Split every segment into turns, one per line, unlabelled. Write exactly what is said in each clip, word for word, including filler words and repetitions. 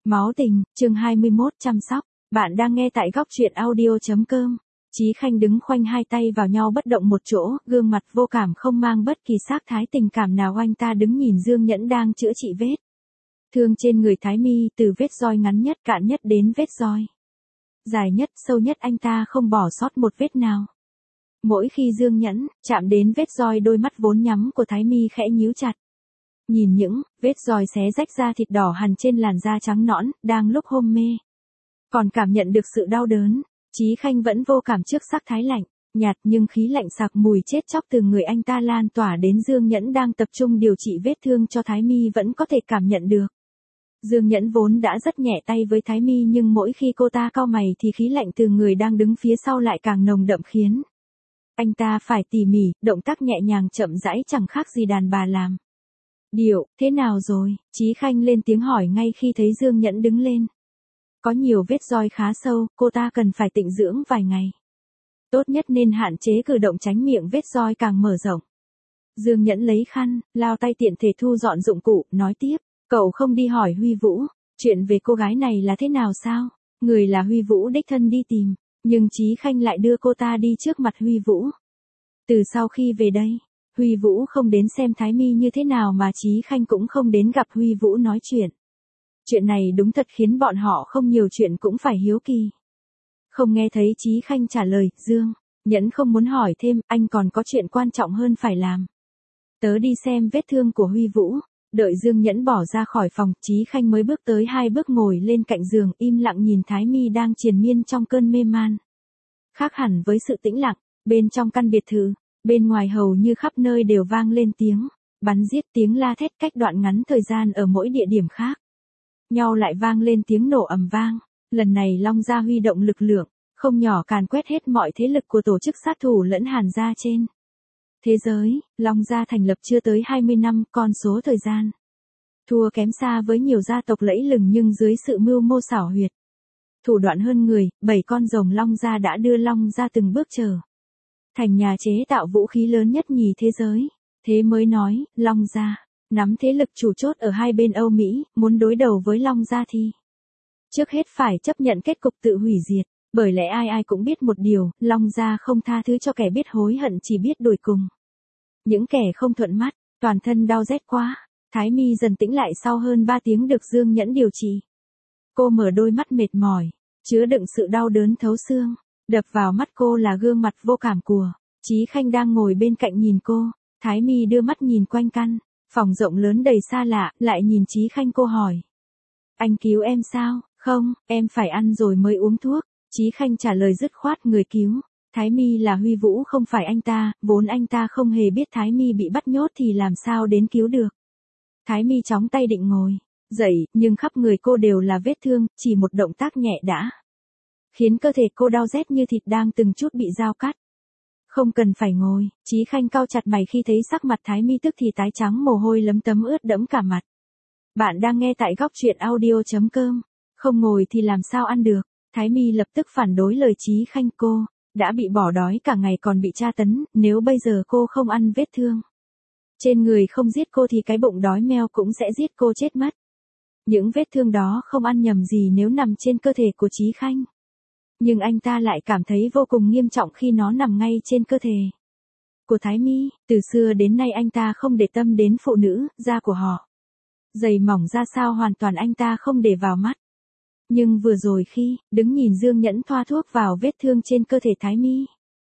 Máu tình, chương hai mươi mốt, chăm sóc. Bạn đang nghe tại góc truyện audio.com. Chí Khanh đứng khoanh hai tay vào nhau bất động một chỗ, gương mặt vô cảm không mang bất kỳ sắc thái tình cảm nào. Anh ta đứng nhìn Dương Nhẫn đang chữa trị vết thương trên người Thái Mi, từ vết roi ngắn nhất cạn nhất đến vết roi dài nhất sâu nhất, anh ta không bỏ sót một vết nào. Mỗi khi Dương Nhẫn chạm đến vết roi, đôi mắt vốn nhắm của Thái Mi khẽ nhíu chặt. Nhìn những vết roi xé rách ra thịt đỏ hằn trên làn da trắng nõn, đang lúc hôn mê còn cảm nhận được sự đau đớn. Chí Khanh vẫn vô cảm trước sắc thái lạnh nhạt nhưng khí lạnh sặc mùi chết chóc từ người anh ta lan tỏa đến Dương Nhẫn đang tập trung điều trị vết thương cho Thái Mi vẫn có thể cảm nhận được. Dương Nhẫn vốn đã rất nhẹ tay với Thái Mi, nhưng mỗi khi cô ta cau mày thì khí lạnh từ người đang đứng phía sau lại càng nồng đậm, khiến anh ta phải tỉ mỉ, động tác nhẹ nhàng chậm rãi chẳng khác gì đàn bà làm. Điệu, thế nào rồi? Chí Khanh lên tiếng hỏi ngay khi thấy Dương Nhẫn đứng lên. Có nhiều vết roi khá sâu, cô ta cần phải tịnh dưỡng vài ngày. Tốt nhất nên hạn chế cử động tránh miệng vết roi càng mở rộng. Dương Nhẫn lấy khăn, lao tay tiện thể thu dọn dụng cụ, nói tiếp. Cậu không đi hỏi Huy Vũ, chuyện về cô gái này là thế nào sao? Người là Huy Vũ đích thân đi tìm, nhưng Chí Khanh lại đưa cô ta đi trước mặt Huy Vũ. Từ sau khi về đây, Huy Vũ không đến xem Thái Mi như thế nào, mà Chí Khanh cũng không đến gặp Huy Vũ nói chuyện. Chuyện này đúng thật khiến bọn họ không nhiều chuyện cũng phải hiếu kỳ. Không nghe thấy Chí Khanh trả lời, Dương Nhẫn không muốn hỏi thêm, anh còn có chuyện quan trọng hơn phải làm. Tớ đi xem vết thương của Huy Vũ. Đợi Dương Nhẫn bỏ ra khỏi phòng, Chí Khanh mới bước tới hai bước ngồi lên cạnh giường, im lặng nhìn Thái Mi đang triền miên trong cơn mê man. Khác hẳn với sự tĩnh lặng bên trong căn biệt thự, bên ngoài hầu như khắp nơi đều vang lên tiếng bắn giết, tiếng la thét cách đoạn ngắn thời gian ở mỗi địa điểm khác nhau lại vang lên tiếng nổ ầm vang. Lần này Long Gia huy động lực lượng không nhỏ càn quét hết mọi thế lực của tổ chức sát thủ lẫn Hàn gia trên thế giới. Long Gia thành lập chưa tới hai mươi năm, con số thời gian thua kém xa với nhiều gia tộc lẫy lừng, nhưng dưới sự mưu mô xảo huyệt, thủ đoạn hơn người, bảy con rồng Long Gia đã đưa Long Gia từng bước trở thành nhà chế tạo vũ khí lớn nhất nhì thế giới. Thế mới nói, Long Gia nắm thế lực chủ chốt ở hai bên Âu Mỹ, muốn đối đầu với Long Gia thì trước hết phải chấp nhận kết cục tự hủy diệt. Bởi lẽ ai ai cũng biết một điều, Long Gia không tha thứ cho kẻ biết hối hận, chỉ biết đuổi cùng những kẻ không thuận mắt. Toàn thân đau rét quá, Thái Mi dần tĩnh lại sau hơn ba tiếng được Dương Nhẫn điều trị. Cô mở đôi mắt mệt mỏi, chứa đựng sự đau đớn thấu xương. Đập vào mắt cô là gương mặt vô cảm của Chí Khanh đang ngồi bên cạnh nhìn cô. Thái Mi đưa mắt nhìn quanh căn phòng rộng lớn đầy xa lạ, lại nhìn Chí Khanh. Cô hỏi, anh cứu em sao? Không, em phải ăn rồi mới uống thuốc. Chí Khanh trả lời dứt khoát, người cứu Thái Mi là Huy Vũ không phải anh ta, vốn anh ta không hề biết Thái Mi bị bắt nhốt thì làm sao đến cứu được. Thái Mi chóng tay định ngồi dậy, nhưng khắp người cô đều là vết thương, chỉ một động tác nhẹ đã khiến cơ thể cô đau rét như thịt đang từng chút bị dao cắt. Không cần phải ngồi. Chí Khanh cau chặt mày khi thấy sắc mặt Thái Mi tức thì tái trắng, mồ hôi lấm tấm ướt đẫm cả mặt. Bạn đang nghe tại góc truyện audio.com. Không ngồi thì làm sao ăn được. Thái Mi lập tức phản đối lời Chí Khanh. Cô đã bị bỏ đói cả ngày còn bị tra tấn, nếu bây giờ cô không ăn, vết thương trên người không giết cô thì cái bụng đói meo cũng sẽ giết cô chết mất. Những vết thương đó không ăn nhầm gì nếu nằm trên cơ thể của Chí Khanh, nhưng anh ta lại cảm thấy vô cùng nghiêm trọng khi nó nằm ngay trên cơ thể của Thái Mi. Từ xưa đến nay anh ta không để tâm đến phụ nữ, da của họ dày mỏng ra sao hoàn toàn anh ta không để vào mắt. Nhưng vừa rồi khi đứng nhìn Dương Nhẫn thoa thuốc vào vết thương trên cơ thể Thái Mi,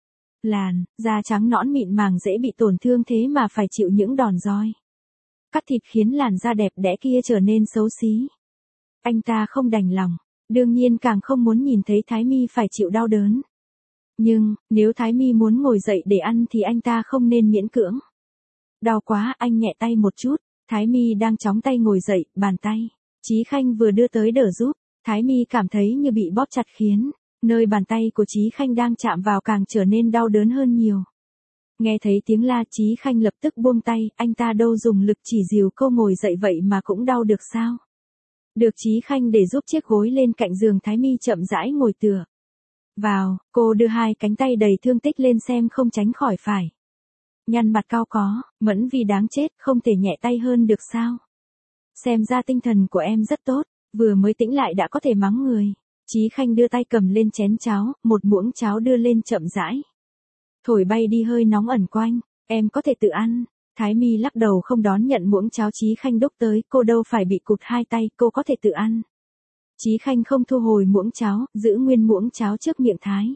làn da trắng nõn mịn màng dễ bị tổn thương thế mà phải chịu những đòn roi cắt thịt khiến làn da đẹp đẽ kia trở nên xấu xí, anh ta không đành lòng. Đương nhiên càng không muốn nhìn thấy Thái Mi phải chịu đau đớn. Nhưng nếu Thái Mi muốn ngồi dậy để ăn thì anh ta không nên miễn cưỡng. Đau quá, anh nhẹ tay một chút. Thái Mi đang chóng tay ngồi dậy, bàn tay Chí Khanh vừa đưa tới đỡ giúp. Thái Mi cảm thấy như bị bóp chặt, khiến nơi bàn tay của Chí Khanh đang chạm vào càng trở nên đau đớn hơn nhiều. Nghe thấy tiếng la, Chí Khanh lập tức buông tay, anh ta đâu dùng lực chỉ dìu cô ngồi dậy vậy mà cũng đau được sao? Được Chí Khanh để giúp chiếc gối lên cạnh giường. Thái Mi chậm rãi ngồi tựa vào, cô đưa hai cánh tay đầy thương tích lên xem, không tránh khỏi phải nhăn mặt cau có, Mẫn vì đáng chết, không thể nhẹ tay hơn được sao? Xem ra tinh thần của em rất tốt. Vừa mới tỉnh lại đã có thể mắng người. Chí Khanh đưa tay cầm lên chén cháo, một muỗng cháo đưa lên chậm rãi. Thổi bay đi hơi nóng ẩn quanh, em có thể tự ăn. Thái Mi lắc đầu không đón nhận muỗng cháo Chí Khanh đúc tới, cô đâu phải bị cụt hai tay, cô có thể tự ăn. Chí Khanh không thu hồi muỗng cháo, giữ nguyên muỗng cháo trước miệng Thái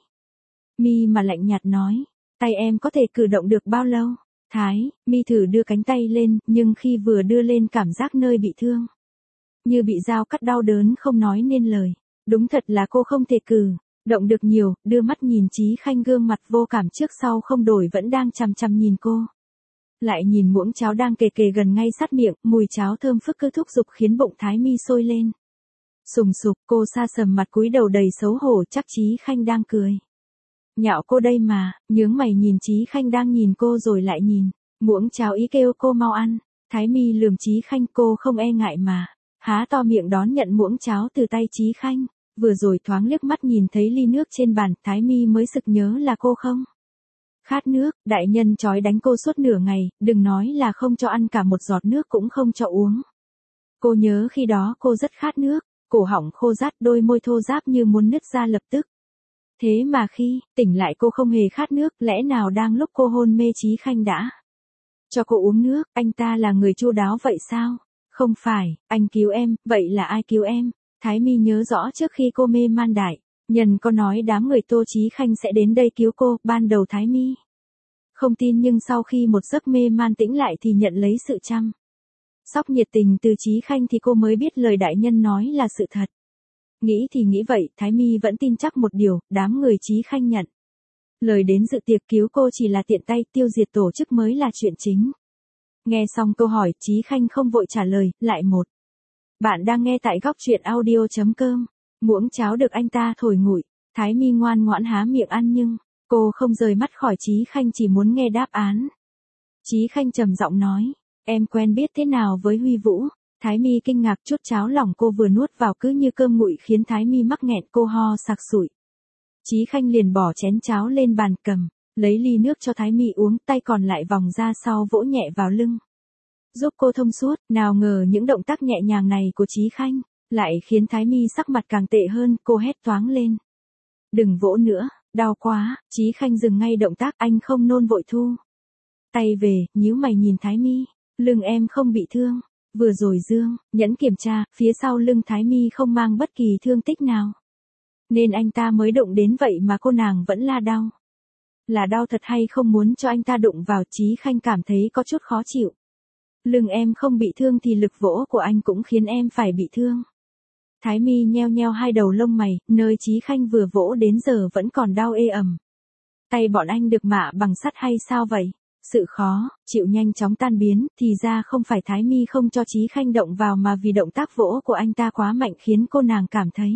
Mi mà lạnh nhạt nói, tay em có thể cử động được bao lâu? Thái Mi thử đưa cánh tay lên, nhưng khi vừa đưa lên cảm giác nơi bị thương, như bị dao cắt đau đớn không nói nên lời. Đúng thật là cô không thể cử động được nhiều, đưa mắt nhìn Chí Khanh gương mặt vô cảm trước sau không đổi vẫn đang chằm chằm nhìn cô. Lại nhìn muỗng cháo đang kề kề gần ngay sát miệng, mùi cháo thơm phức cứ thúc giục khiến bụng Thái Mi sôi lên. Sùng sục, cô sa sầm mặt cúi đầu đầy xấu hổ, chắc Chí Khanh đang cười nhạo cô đây mà, nhướng mày nhìn Chí Khanh đang nhìn cô rồi lại nhìn muỗng cháo ý kêu cô mau ăn. Thái Mi lườm Chí Khanh, cô không e ngại mà, há to miệng đón nhận muỗng cháo từ tay Chí Khanh. Vừa rồi thoáng liếc mắt nhìn thấy ly nước trên bàn, Thái Mi mới sực nhớ là cô không khát nước, đại nhân trói đánh cô suốt nửa ngày, đừng nói là không cho ăn cả một giọt nước cũng không cho uống. Cô nhớ khi đó cô rất khát nước, cổ họng khô rát, đôi môi thô ráp như muốn nứt ra lập tức. Thế mà khi tỉnh lại cô không hề khát nước, lẽ nào đang lúc cô hôn mê Chí Khanh đã cho cô uống nước, anh ta là người chu đáo vậy sao? Không phải, anh cứu em, vậy là ai cứu em? Thái Mi nhớ rõ trước khi cô mê man đại nhân có nói đám người Tô Chí Khanh sẽ đến đây cứu cô, ban đầu Thái Mi không tin nhưng sau khi một giấc mê man tĩnh lại thì nhận lấy sự chăm sóc nhiệt tình từ Chí Khanh thì cô mới biết lời đại nhân nói là sự thật. Nghĩ thì nghĩ vậy, Thái Mi vẫn tin chắc một điều, đám người Chí Khanh nhận lời đến dự tiệc cứu cô chỉ là tiện tay, tiêu diệt tổ chức mới là chuyện chính. Nghe xong câu hỏi, Chí Khanh không vội trả lời, lại một. Bạn đang nghe tại góc truyện audio chấm com. Muỗng cháo được anh ta thổi nguội, Thái Mi ngoan ngoãn há miệng ăn nhưng cô không rời mắt khỏi Chí Khanh, chỉ muốn nghe đáp án. Chí Khanh trầm giọng nói, em quen biết thế nào với Huy Vũ? Thái Mi kinh ngạc, chút cháo lỏng cô vừa nuốt vào cứ như cơm nguội khiến Thái Mi mắc nghẹn, cô ho sặc sụi. Chí Khanh liền bỏ chén cháo lên bàn cầm, lấy ly nước cho Thái Mi uống, tay còn lại vòng ra sau vỗ nhẹ vào lưng, giúp cô thông suốt. Nào ngờ những động tác nhẹ nhàng này của Chí Khanh lại khiến Thái Mi sắc mặt càng tệ hơn, cô hét toáng lên. Đừng vỗ nữa, đau quá. Chí Khanh dừng ngay động tác, anh không nôn vội thu tay về, nhíu mày nhìn Thái Mi, lưng em không bị thương. Vừa rồi Dương Nhẫn kiểm tra, phía sau lưng Thái Mi không mang bất kỳ thương tích nào, nên anh ta mới đụng đến, vậy mà cô nàng vẫn la đau. Là đau thật hay không muốn cho anh ta đụng vào? Chí Khanh cảm thấy có chút khó chịu. Lưng em không bị thương thì lực vỗ của anh cũng khiến em phải bị thương. Thái Mi nheo nheo hai đầu lông mày, nơi Chí Khanh vừa vỗ đến giờ vẫn còn đau ê ẩm. Tay bọn anh được mạ bằng sắt hay sao vậy? Sự khó chịu nhanh chóng tan biến, thì ra không phải Thái Mi không cho Chí Khanh động vào mà vì động tác vỗ của anh ta quá mạnh khiến cô nàng cảm thấy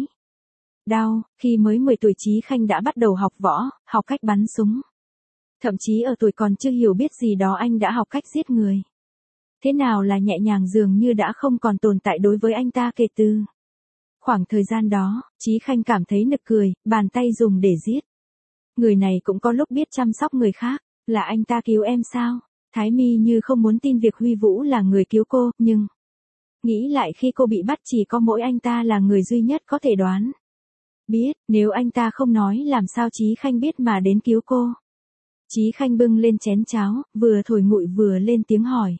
đau. Khi mới mười tuổi Chí Khanh đã bắt đầu học võ, học cách bắn súng. Thậm chí ở tuổi còn chưa hiểu biết gì đó anh đã học cách giết người. Thế nào là nhẹ nhàng dường như đã không còn tồn tại đối với anh ta kể từ khoảng thời gian đó. Chí Khanh cảm thấy nực cười, bàn tay dùng để giết người này cũng có lúc biết chăm sóc người khác. Là anh ta cứu em sao? Thái Mi như không muốn tin việc Huy Vũ là người cứu cô, nhưng nghĩ lại khi cô bị bắt chỉ có mỗi anh ta là người duy nhất có thể đoán biết, nếu anh ta không nói làm sao Chí Khanh biết mà đến cứu cô. Chí Khanh bưng lên chén cháo, vừa thổi nguội vừa lên tiếng hỏi.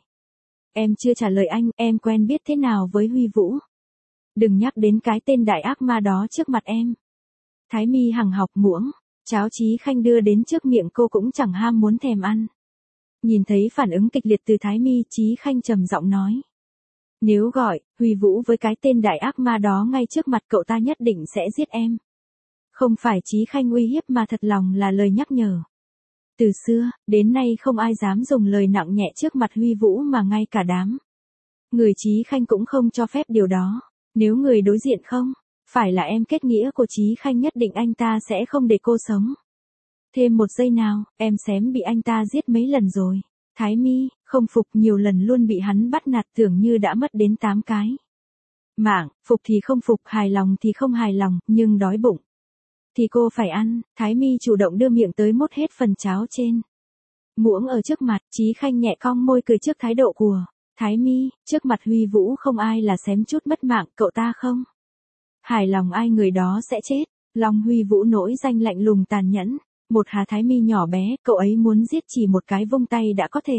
Em chưa trả lời anh, em quen biết thế nào với Huy Vũ? Đừng nhắc đến cái tên đại ác ma đó trước mặt em. Thái Mi hằng học muỗng cháo Chí Khanh đưa đến trước miệng cô cũng chẳng ham muốn thèm ăn. Nhìn thấy phản ứng kịch liệt từ Thái Mi, Chí Khanh trầm giọng nói. Nếu gọi Huy Vũ với cái tên đại ác ma đó ngay trước mặt cậu ta nhất định sẽ giết em. Không phải Chí Khanh uy hiếp mà thật lòng là lời nhắc nhở. Từ xưa đến nay không ai dám dùng lời nặng nhẹ trước mặt Huy Vũ, mà ngay cả đám người Chí Khanh cũng không cho phép điều đó. Nếu người đối diện không phải là em kết nghĩa của Chí Khanh, nhất định anh ta sẽ không để cô sống thêm một giây nào. Em xém bị anh ta giết mấy lần rồi. Thái Mi không phục, nhiều lần luôn bị hắn bắt nạt, tưởng như đã mất đến tám cái mạng. Phục thì không phục, hài lòng thì không hài lòng, nhưng đói bụng thì cô phải ăn. Thái Mi chủ động đưa miệng tới mốt hết phần cháo trên muỗng ở trước mặt. Chí Khanh nhẹ cong môi cười trước thái độ của Thái Mi. Trước mặt Huy Vũ không ai là xém chút mất mạng, cậu ta không Hài lòng ai người đó sẽ chết. Long Huy Vũ nổi danh lạnh lùng tàn nhẫn. Một Hà Thái Mi nhỏ bé, cậu ấy muốn giết chỉ một cái vung tay đã có thể.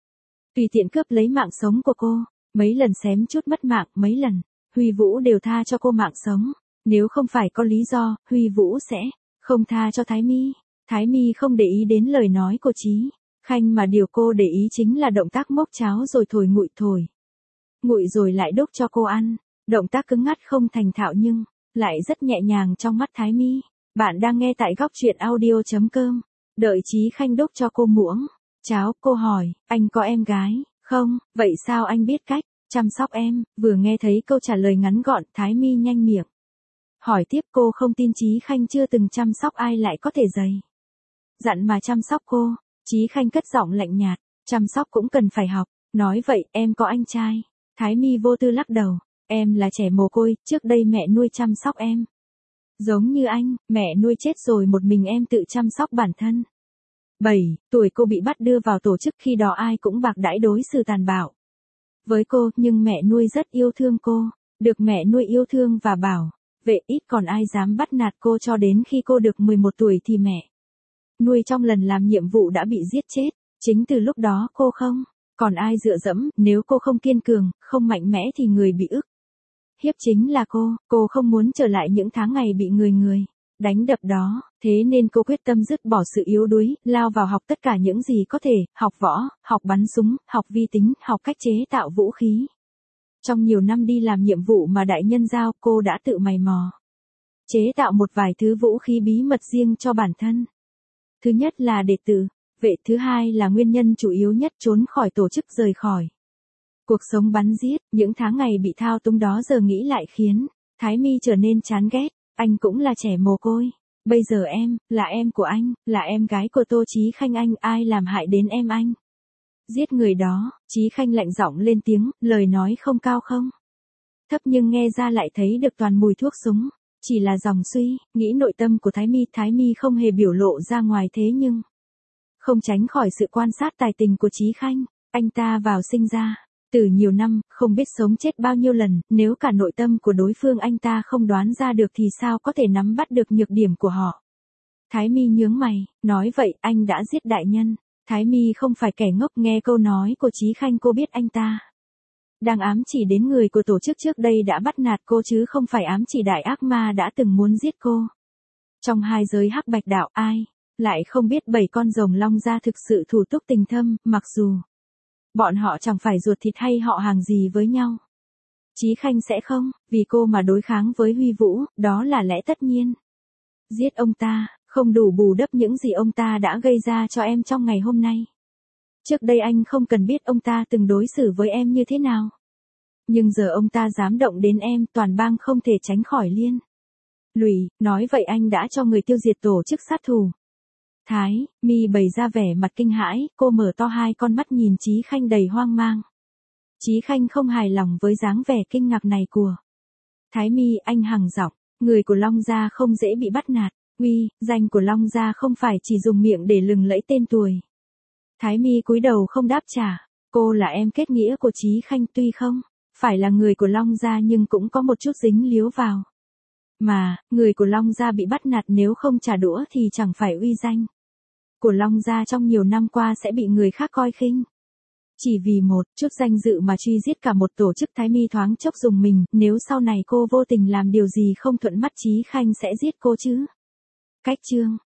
Tùy tiện cướp lấy mạng sống của cô. Mấy lần xém chút mất mạng, mấy lần. Huy Vũ đều tha cho cô mạng sống. Nếu không phải có lý do, Huy Vũ sẽ không tha cho Thái Mi. Thái Mi không để ý đến lời nói của Chí Khanh mà điều cô để ý chính là động tác mốc cháo rồi thổi nguội thổi. Nguội rồi lại đốc cho cô ăn. Động tác cứng ngắt không thành thạo nhưng lại rất nhẹ nhàng trong mắt Thái Mi. Bạn đang nghe tại góc truyện audio chấm com. Đợi Chí Khanh đốc cho cô muỗng cháo, cô hỏi, anh có em gái không? Vậy sao anh biết cách chăm sóc em? Vừa nghe thấy câu trả lời ngắn gọn, Thái Mi nhanh miệng. Hỏi tiếp, cô không tin Chí Khanh chưa từng chăm sóc ai lại có thể dày dặn mà chăm sóc cô. Chí Khanh cất giọng lạnh nhạt, chăm sóc cũng cần phải học. Nói vậy, em có anh trai? Thái Mi vô tư lắc đầu, em là trẻ mồ côi, trước đây mẹ nuôi chăm sóc em. Giống như anh, mẹ nuôi chết rồi một mình em tự chăm sóc bản thân. bảy tuổi cô bị bắt đưa vào tổ chức, khi đó ai cũng bạc đãi đối xử tàn bạo với cô, nhưng mẹ nuôi rất yêu thương cô. Được mẹ nuôi yêu thương và bảo vệ, ít còn ai dám bắt nạt cô, cho đến khi cô được mười một tuổi thì mẹ nuôi trong lần làm nhiệm vụ đã bị giết chết. Chính từ lúc đó cô không còn ai dựa dẫm, nếu cô không kiên cường, không mạnh mẽ thì người bị ức hiếp chính là cô. Cô không muốn trở lại những tháng ngày bị người người đánh đập đó, thế nên cô quyết tâm dứt bỏ sự yếu đuối, lao vào học tất cả những gì có thể, học võ, học bắn súng, học vi tính, học cách chế tạo vũ khí. Trong nhiều năm đi làm nhiệm vụ mà đại nhân giao, cô đã tự mày mò chế tạo một vài thứ vũ khí bí mật riêng cho bản thân. Thứ nhất là để tự vệ, thứ hai là nguyên nhân chủ yếu nhất, trốn khỏi tổ chức, rời khỏi cuộc sống bắn giết. Những tháng ngày bị thao túng đó giờ nghĩ lại khiến Thái Mi trở nên chán ghét. Anh cũng là trẻ mồ côi. Bây giờ em, là em của anh, là em gái của Tô Chí Khanh, anh, ai làm hại đến em anh? Giết người đó. Chí Khanh lạnh giọng lên tiếng, lời nói không cao không thấp nhưng nghe ra lại thấy được toàn mùi thuốc súng. Chỉ là dòng suy nghĩ nội tâm của Thái Mi. Thái Mi không hề biểu lộ ra ngoài, thế nhưng không tránh khỏi sự quan sát tài tình của Chí Khanh. Anh ta vào sinh ra từ nhiều năm, không biết sống chết bao nhiêu lần, nếu cả nội tâm của đối phương anh ta không đoán ra được thì sao có thể nắm bắt được nhược điểm của họ. Thái Mi nhướng mày, nói vậy anh đã giết đại nhân. Thái Mi không phải kẻ ngốc, nghe câu nói của Chí Khanh cô biết anh ta đang ám chỉ đến người của tổ chức trước đây đã bắt nạt cô, chứ không phải ám chỉ đại ác ma đã từng muốn giết cô. Trong hai giới hắc bạch đạo, ai lại không biết bảy con rồng long gia thực sự thủ túc tình thâm, mặc dù bọn họ chẳng phải ruột thịt hay họ hàng gì với nhau. Chí Khanh sẽ không vì cô mà đối kháng với Huy Vũ, đó là lẽ tất nhiên. Giết ông ta không đủ bù đắp những gì ông ta đã gây ra cho em trong ngày hôm nay. Trước đây anh không cần biết ông ta từng đối xử với em như thế nào. Nhưng giờ ông ta dám động đến em, toàn bang không thể tránh khỏi liên lụy. Nói vậy anh đã cho người tiêu diệt tổ chức sát thủ. Thái Mi bày ra vẻ mặt kinh hãi, cô mở to hai con mắt nhìn Chí Khanh đầy hoang mang. Chí Khanh không hài lòng với dáng vẻ kinh ngạc này của Thái Mi, anh hằng giọng, người của Long gia không dễ bị bắt nạt, uy danh của Long gia không phải chỉ dùng miệng để lừng lẫy tên tuổi. Thái Mi cúi đầu không đáp trả, cô là em kết nghĩa của Chí Khanh, tuy không phải là người của Long gia nhưng cũng có một chút dính líu vào. Mà, người của Long gia bị bắt nạt nếu không trả đũa thì chẳng phải uy danh của Long gia trong nhiều năm qua sẽ bị người khác coi khinh. Chỉ vì một chút danh dự mà truy giết cả một tổ chức. Thái Mi thoáng chốc dùng mình, nếu sau này cô vô tình làm điều gì không thuận mắt Chí Khanh sẽ giết cô chứ. Cách chương